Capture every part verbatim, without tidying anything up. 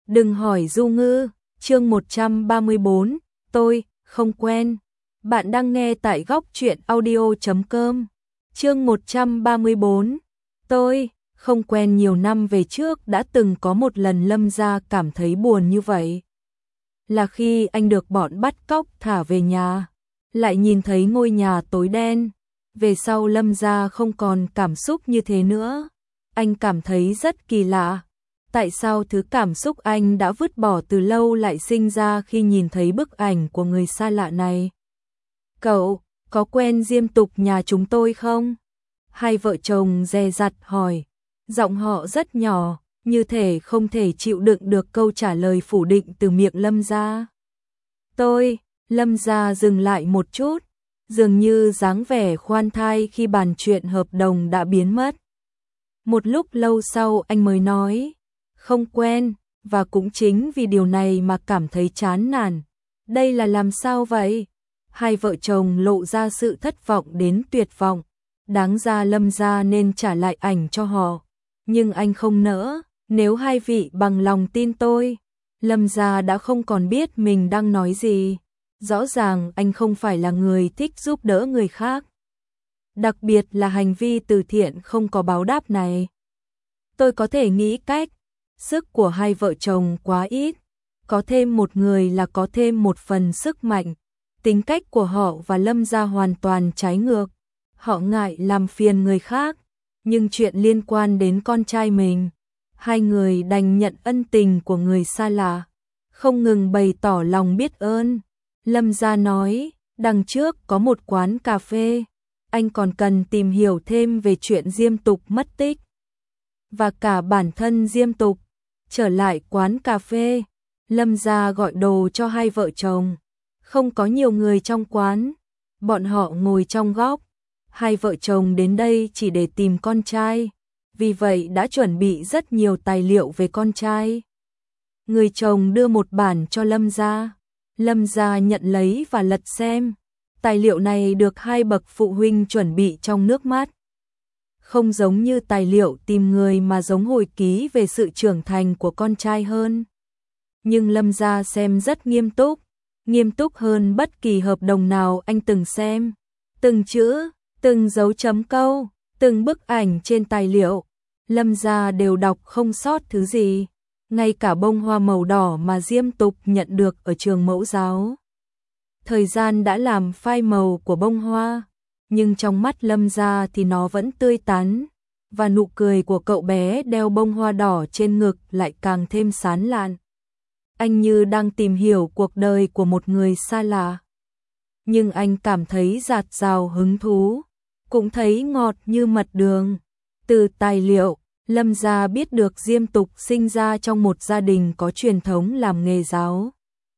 Đừng hỏi Du Ngư, chương một trăm ba mươi bốn, tôi, không quen. Bạn đang nghe tại góc truyện audio chấm com. Chương một trăm ba mươi bốn, tôi, không quen. Nhiều năm về trước đã từng có một lần Lâm gia cảm thấy buồn như vậy. Là khi anh được bọn bắt cóc thả về nhà, lại nhìn thấy ngôi nhà tối đen. Về sau Lâm gia không còn cảm xúc như thế nữa. Anh cảm thấy rất kỳ lạ. Tại sao thứ cảm xúc anh đã vứt bỏ từ lâu lại sinh ra khi nhìn thấy bức ảnh của người xa lạ này? Cậu, có quen Diêm Tục nhà chúng tôi không? Hai vợ chồng dè dặt hỏi. Giọng họ rất nhỏ, như thể không thể chịu đựng được câu trả lời phủ định từ miệng Lâm gia. Tôi, Lâm gia dừng lại một chút, dường như dáng vẻ khoan thai khi bàn chuyện hợp đồng đã biến mất. Một lúc lâu sau anh mới nói, không quen, và cũng chính vì điều này mà cảm thấy chán nản. Đây là làm sao vậy? Hai vợ chồng lộ ra sự thất vọng đến tuyệt vọng. Đáng ra Lâm gia nên trả lại ảnh cho họ, nhưng anh không nỡ. Nếu hai vị bằng lòng tin tôi. Lâm gia đã không còn biết mình đang nói gì. Rõ ràng anh không phải là người thích giúp đỡ người khác, đặc biệt là hành vi từ thiện không có báo đáp này. Tôi có thể nghĩ cách. Sức của hai vợ chồng quá ít, có thêm một người là có thêm một phần sức mạnh. Tính cách của họ và Lâm gia hoàn toàn trái ngược. Họ ngại làm phiền người khác, nhưng chuyện liên quan đến con trai mình, hai người đành nhận ân tình của người xa lạ, không ngừng bày tỏ lòng biết ơn. Lâm gia nói, đằng trước có một quán cà phê, anh còn cần tìm hiểu thêm về chuyện Diêm Tục mất tích, và cả bản thân Diêm Tục. Trở lại quán cà phê, Lâm gia gọi đồ cho hai vợ chồng. Không có nhiều người trong quán, bọn họ ngồi trong góc. Hai vợ chồng đến đây chỉ để tìm con trai, vì vậy đã chuẩn bị rất nhiều tài liệu về con trai. Người chồng đưa một bản cho Lâm gia. Lâm gia nhận lấy và lật xem. Tài liệu này được hai bậc phụ huynh chuẩn bị trong nước mắt. Không giống như tài liệu tìm người mà giống hồi ký về sự trưởng thành của con trai hơn. Nhưng Lâm gia xem rất nghiêm túc, nghiêm túc hơn bất kỳ hợp đồng nào anh từng xem. Từng chữ, từng dấu chấm câu, từng bức ảnh trên tài liệu, Lâm gia đều đọc không sót thứ gì. Ngay cả bông hoa màu đỏ mà Diêm Tục nhận được ở trường mẫu giáo, thời gian đã làm phai màu của bông hoa, nhưng trong mắt Lâm gia thì nó vẫn tươi tắn, và nụ cười của cậu bé đeo bông hoa đỏ trên ngực lại càng thêm sán lạn. Anh như đang tìm hiểu cuộc đời của một người xa lạ, nhưng anh cảm thấy dạt dào hứng thú, cũng thấy ngọt như mật đường. Từ tài liệu, Lâm gia biết được Diêm Tục sinh ra trong một gia đình có truyền thống làm nghề giáo.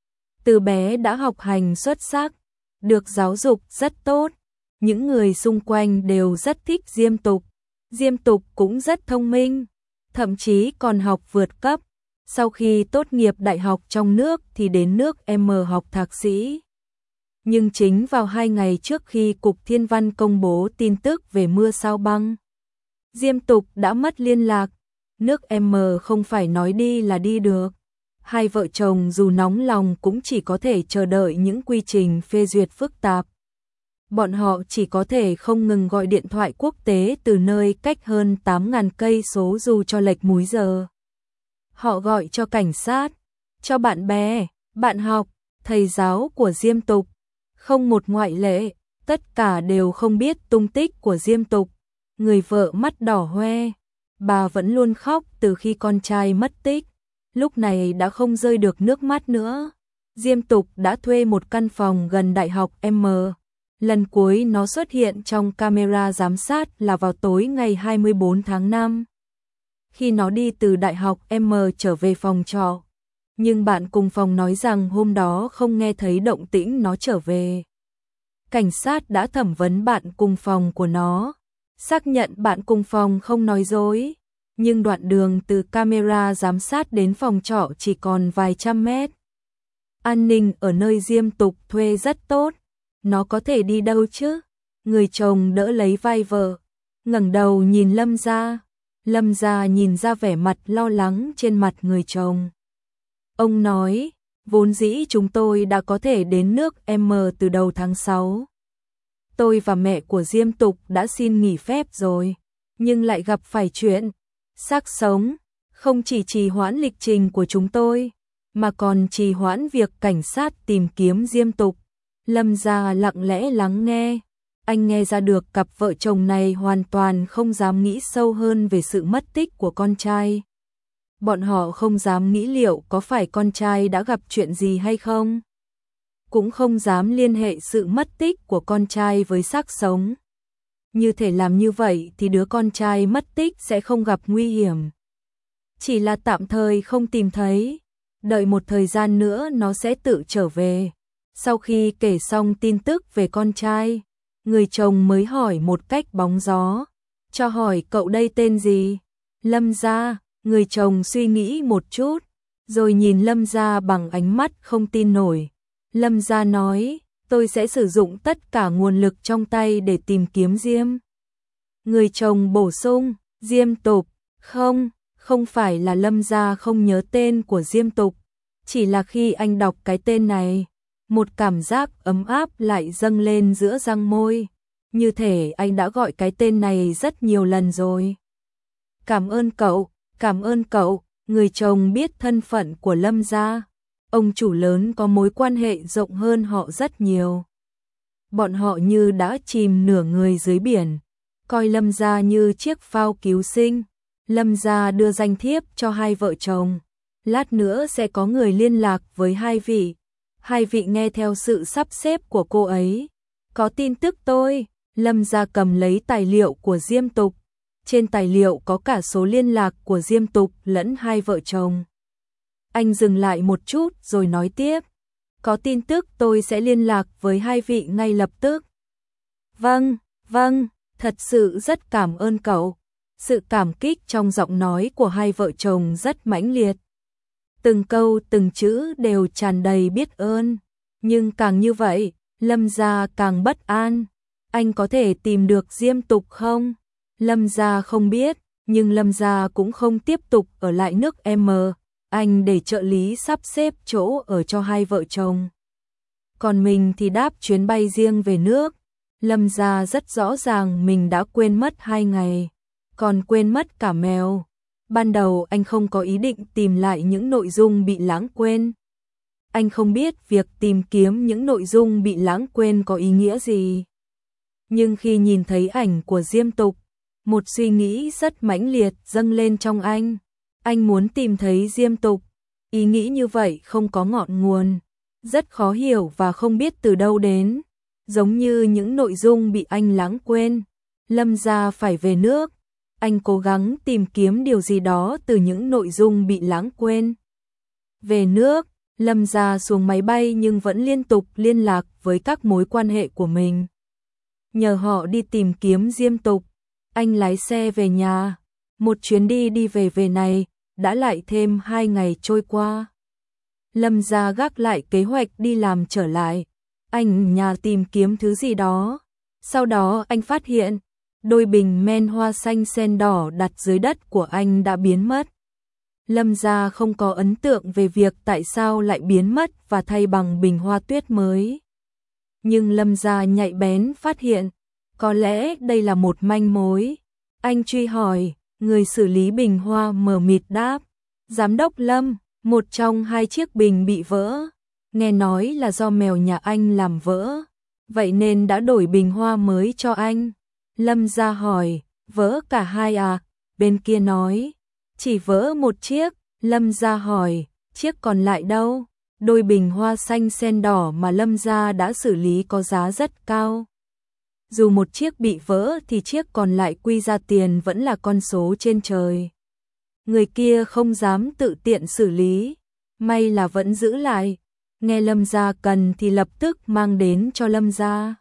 Từ bé đã học hành xuất sắc, được giáo dục rất tốt. Những người xung quanh đều rất thích Diêm Tục. Diêm Tục cũng rất thông minh, thậm chí còn học vượt cấp. Sau khi tốt nghiệp đại học trong nước thì đến nước M học thạc sĩ. Nhưng chính vào hai ngày trước khi Cục Thiên văn công bố tin tức về mưa sao băng, Diêm Tục đã mất liên lạc. Nước M không phải nói đi là đi được. Hai vợ chồng dù nóng lòng cũng chỉ có thể chờ đợi những quy trình phê duyệt phức tạp. Bọn họ chỉ có thể không ngừng gọi điện thoại quốc tế từ nơi cách hơn tám nghìn cây số dù cho lệch múi giờ. Họ gọi cho cảnh sát, cho bạn bè, bạn học, thầy giáo của Diêm Tục. Không một ngoại lệ, tất cả đều không biết tung tích của Diêm Tục. Người vợ mắt đỏ hoe, bà vẫn luôn khóc từ khi con trai mất tích, lúc này đã không rơi được nước mắt nữa. Diêm Tục đã thuê một căn phòng gần Đại học M. Lần cuối nó xuất hiện trong camera giám sát là vào tối ngày hai mươi bốn tháng năm. Khi nó đi từ Đại học M trở về phòng trọ. Nhưng bạn cùng phòng nói rằng hôm đó không nghe thấy động tĩnh nó trở về. Cảnh sát đã thẩm vấn bạn cùng phòng của nó, xác nhận bạn cùng phòng không nói dối. Nhưng đoạn đường từ camera giám sát đến phòng trọ chỉ còn vài trăm mét. An ninh ở nơi Diêm Tục thuê rất tốt. Nó có thể đi đâu chứ? Người chồng đỡ lấy vai vợ, ngẩng đầu nhìn Lâm gia. Lâm gia nhìn ra vẻ mặt lo lắng trên mặt người chồng. Ông nói, vốn dĩ chúng tôi đã có thể đến nước M từ đầu tháng sáu. Tôi và mẹ của Diêm Tục đã xin nghỉ phép rồi, nhưng lại gặp phải chuyện xác sống, không chỉ trì hoãn lịch trình của chúng tôi, mà còn trì hoãn việc cảnh sát tìm kiếm Diêm Tục. Lâm Gia lặng lẽ lắng nghe, anh nghe ra được cặp vợ chồng này hoàn toàn không dám nghĩ sâu hơn về sự mất tích của con trai. Bọn họ không dám nghĩ liệu có phải con trai đã gặp chuyện gì hay không. Cũng không dám liên hệ sự mất tích của con trai với xác sống. Như thể làm như vậy thì đứa con trai mất tích sẽ không gặp nguy hiểm. Chỉ là tạm thời không tìm thấy, đợi một thời gian nữa nó sẽ tự trở về. Sau khi kể xong tin tức về con trai, người chồng mới hỏi một cách bóng gió, cho hỏi cậu đây tên gì? Lâm Gia. Người chồng suy nghĩ một chút, rồi nhìn Lâm Gia bằng ánh mắt không tin nổi. Lâm Gia nói, tôi sẽ sử dụng tất cả nguồn lực trong tay để tìm kiếm Diêm. Người chồng bổ sung, Diêm Tục. Không, không phải là Lâm Gia không nhớ tên của Diêm Tục, chỉ là khi anh đọc cái tên này, một cảm giác ấm áp lại dâng lên giữa răng môi, như thể anh đã gọi cái tên này rất nhiều lần rồi. Cảm ơn cậu. Cảm ơn cậu, người chồng biết thân phận của Lâm Gia. Ông chủ lớn có mối quan hệ rộng hơn họ rất nhiều. Bọn họ như đã chìm nửa người dưới biển, coi Lâm Gia như chiếc phao cứu sinh. Lâm Gia đưa danh thiếp cho hai vợ chồng. Lát nữa sẽ có người liên lạc với hai vị. Hai vị nghe theo sự sắp xếp của cô ấy. Có tin tức tôi. Lâm Gia cầm lấy tài liệu của Diêm Tục. Trên tài liệu có cả số liên lạc của Diêm Tục lẫn hai vợ chồng. Anh dừng lại một chút rồi nói tiếp. Có tin tức tôi sẽ liên lạc với hai vị ngay lập tức. Vâng, vâng, thật sự rất cảm ơn cậu. Sự cảm kích trong giọng nói của hai vợ chồng rất mãnh liệt. Từng câu từng chữ đều tràn đầy biết ơn. Nhưng càng như vậy, Lâm Gia càng bất an. Anh có thể tìm được Diêm Tục không? Lâm Gia không biết, nhưng Lâm Gia cũng không tiếp tục ở lại nước M. Anh để trợ lý sắp xếp chỗ ở cho hai vợ chồng. Còn mình thì đáp chuyến bay riêng về nước. Lâm Gia rất rõ ràng mình đã quên mất hai ngày, còn quên mất cả mèo. Ban đầu anh không có ý định tìm lại những nội dung bị lãng quên. Anh không biết việc tìm kiếm những nội dung bị lãng quên có ý nghĩa gì. Nhưng khi nhìn thấy ảnh của Diêm Tục, một suy nghĩ rất mãnh liệt dâng lên trong anh. Anh muốn tìm thấy Diêm Tục. Ý nghĩ như vậy không có ngọn nguồn, rất khó hiểu và không biết từ đâu đến. Giống như những nội dung bị anh lãng quên. Lâm Gia phải về nước. Anh cố gắng tìm kiếm điều gì đó từ những nội dung bị lãng quên. Về nước, Lâm Gia xuống máy bay nhưng vẫn liên tục liên lạc với các mối quan hệ của mình. Nhờ họ đi tìm kiếm Diêm Tục. Anh lái xe về nhà. Một chuyến đi đi về về này, đã lại thêm hai ngày trôi qua. Lâm Gia gác lại kế hoạch đi làm trở lại. Anh nhà tìm kiếm thứ gì đó. Sau đó anh phát hiện, đôi bình men hoa xanh sen đỏ đặt dưới đất của anh đã biến mất. Lâm Gia không có ấn tượng về việc tại sao lại biến mất và thay bằng bình hoa tuyết mới. Nhưng Lâm Gia nhạy bén phát hiện, có lẽ đây là một manh mối. Anh truy hỏi, người xử lý bình hoa mờ mịt đáp, Giám đốc Lâm, một trong hai chiếc bình bị vỡ. Nghe nói là do mèo nhà anh làm vỡ, vậy nên đã đổi bình hoa mới cho anh. Lâm Gia hỏi, vỡ cả hai à? Bên kia nói, chỉ vỡ một chiếc. Lâm Gia hỏi, chiếc còn lại đâu? Đôi bình hoa xanh sen đỏ mà Lâm Gia đã xử lý có giá rất cao. Dù một chiếc bị vỡ thì chiếc còn lại quy ra tiền vẫn là con số trên trời. Người kia không dám tự tiện xử lý, may là vẫn giữ lại. Nghe Lâm Gia cần thì lập tức mang đến cho Lâm Gia.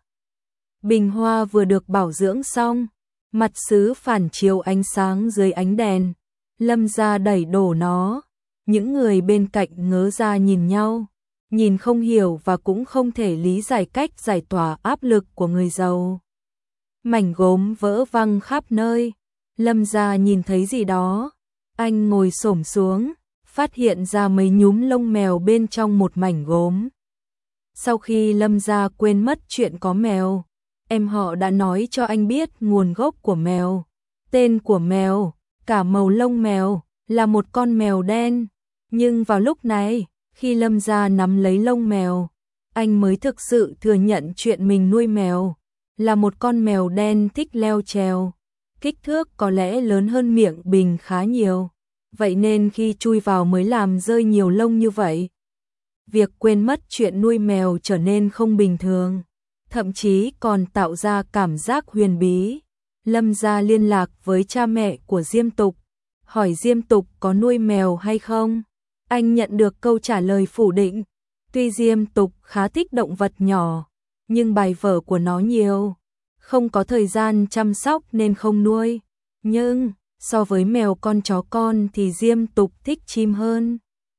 Bình hoa vừa được bảo dưỡng xong, mặt sứ phản chiếu ánh sáng dưới ánh đèn. Lâm Gia đẩy đổ nó. Những người bên cạnh ngớ ra nhìn nhau, nhìn không hiểu và cũng không thể lý giải cách giải tỏa áp lực của người giàu. Mảnh gốm vỡ văng khắp nơi. Lâm Gia nhìn thấy gì đó. Anh ngồi xổm xuống, phát phát hiện ra mấy nhúm lông mèo bên trong một mảnh gốm. Sau khi Lâm gia quên mất chuyện có mèo, em họ đã nói cho anh biết nguồn gốc của mèo, tên của mèo, cả màu lông mèo, là một con mèo đen. Nhưng vào lúc này, khi Lâm gia nắm lấy lông mèo, anh mới thực sự thừa nhận chuyện mình nuôi mèo, là một con mèo đen thích leo trèo. Kích thước có lẽ lớn hơn miệng bình khá nhiều, vậy nên khi chui vào mới làm rơi nhiều lông như vậy. Việc quên mất chuyện nuôi mèo trở nên không bình thường, thậm chí còn tạo ra cảm giác huyền bí. Lâm gia liên lạc với cha mẹ của Diêm Tục, hỏi Diêm Tục có nuôi mèo hay không. Anh nhận được câu trả lời phủ định. Tuy Diêm Tục khá thích động vật nhỏ, nhưng bài vở của nó nhiều, không có thời gian chăm sóc nên không nuôi. Nhưng, so với mèo con chó con thì Diêm Tục thích chim hơn.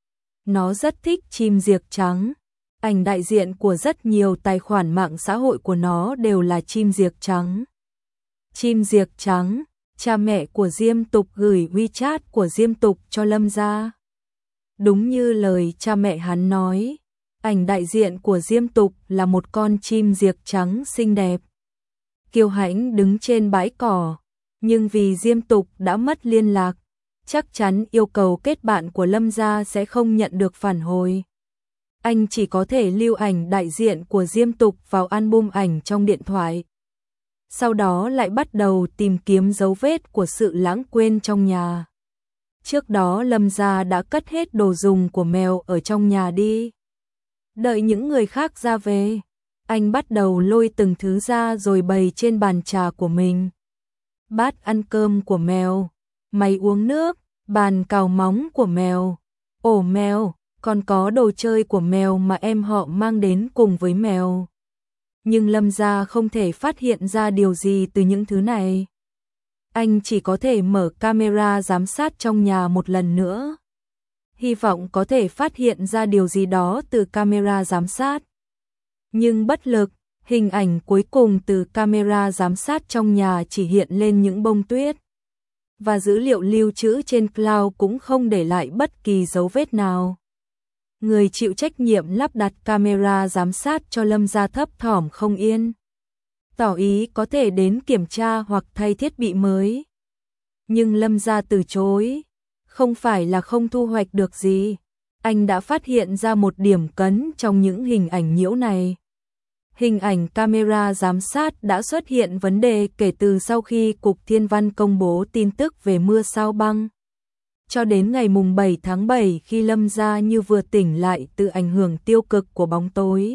Nó rất thích chim diệc trắng. Ảnh đại diện của rất nhiều tài khoản mạng xã hội của nó đều là chim diệc trắng. Chim diệc trắng, cha mẹ của Diêm Tục gửi WeChat của Diêm Tục cho Lâm gia. Đúng như lời cha mẹ hắn nói, ảnh đại diện của Diêm Tục là một con chim diệc trắng xinh đẹp, kiêu hãnh đứng trên bãi cỏ, nhưng vì Diêm Tục đã mất liên lạc, chắc chắn yêu cầu kết bạn của Lâm gia sẽ không nhận được phản hồi. Anh chỉ có thể lưu ảnh đại diện của Diêm Tục vào album ảnh trong điện thoại. Sau đó lại bắt đầu tìm kiếm dấu vết của sự lãng quên trong nhà. Trước đó Lâm gia đã cất hết đồ dùng của mèo ở trong nhà đi. Đợi những người khác ra về, anh bắt đầu lôi từng thứ ra rồi bày trên bàn trà của mình. Bát ăn cơm của mèo, máy uống nước, bàn cào móng của mèo, ổ mèo, còn có đồ chơi của mèo mà em họ mang đến cùng với mèo. Nhưng Lâm gia không thể phát hiện ra điều gì từ những thứ này. Anh chỉ có thể mở camera giám sát trong nhà một lần nữa, hy vọng có thể phát hiện ra điều gì đó từ camera giám sát. Nhưng bất lực, hình ảnh cuối cùng từ camera giám sát trong nhà chỉ hiện lên những bông tuyết. Và dữ liệu lưu trữ trên cloud cũng không để lại bất kỳ dấu vết nào. Người chịu trách nhiệm lắp đặt camera giám sát cho Lâm gia thấp thỏm không yên, tỏ ý có thể đến kiểm tra hoặc thay thiết bị mới. Nhưng Lâm gia từ chối, không phải là không thu hoạch được gì. Anh đã phát hiện ra một điểm cấn trong những hình ảnh nhiễu này. Hình ảnh camera giám sát đã xuất hiện vấn đề kể từ sau khi Cục Thiên văn công bố tin tức về mưa sao băng. Cho đến ngày mùng bảy tháng bảy khi Lâm gia như vừa tỉnh lại từ ảnh hưởng tiêu cực của bóng tối.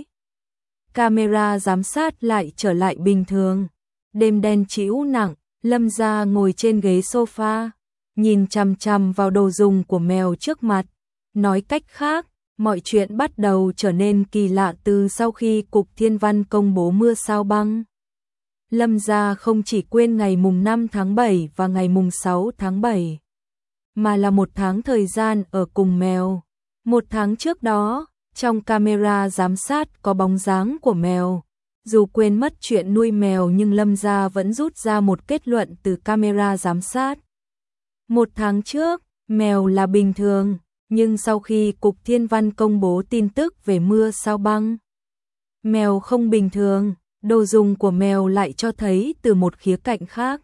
Camera giám sát lại trở lại bình thường. Đêm đen trĩu nặng, Lâm gia ngồi trên ghế sofa, nhìn chằm chằm vào đồ dùng của mèo trước mặt. Nói cách khác, mọi chuyện bắt đầu trở nên kỳ lạ từ sau khi Cục Thiên văn công bố mưa sao băng. Lâm gia không chỉ quên ngày mùng năm tháng bảy và ngày mùng sáu tháng bảy, mà là một tháng thời gian ở cùng mèo. Một tháng trước đó, trong camera giám sát có bóng dáng của mèo. Dù quên mất chuyện nuôi mèo nhưng Lâm gia vẫn rút ra một kết luận từ camera giám sát. Một tháng trước, mèo là bình thường, nhưng sau khi Cục Thiên văn công bố tin tức về mưa sao băng, mèo không bình thường. Đồ dùng của mèo lại cho thấy từ một khía cạnh khác,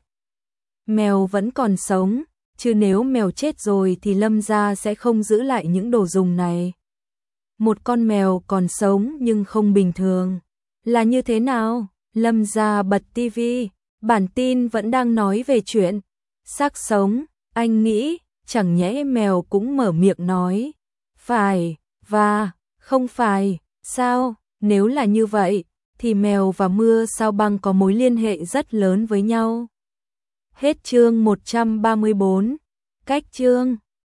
mèo vẫn còn sống, chứ nếu mèo chết rồi thì Lâm gia sẽ không giữ lại những đồ dùng này. Một con mèo còn sống nhưng không bình thường là như thế nào? Lâm gia bật tivi, bản tin vẫn đang nói về chuyện xác sống. Anh nghĩ, chẳng nhẽ mèo cũng mở miệng nói phải và không phải sao? Nếu là như vậy thì mèo và mưa sao băng có mối liên hệ rất lớn với nhau. Hết chương một trăm ba mươi bốn. Cách chương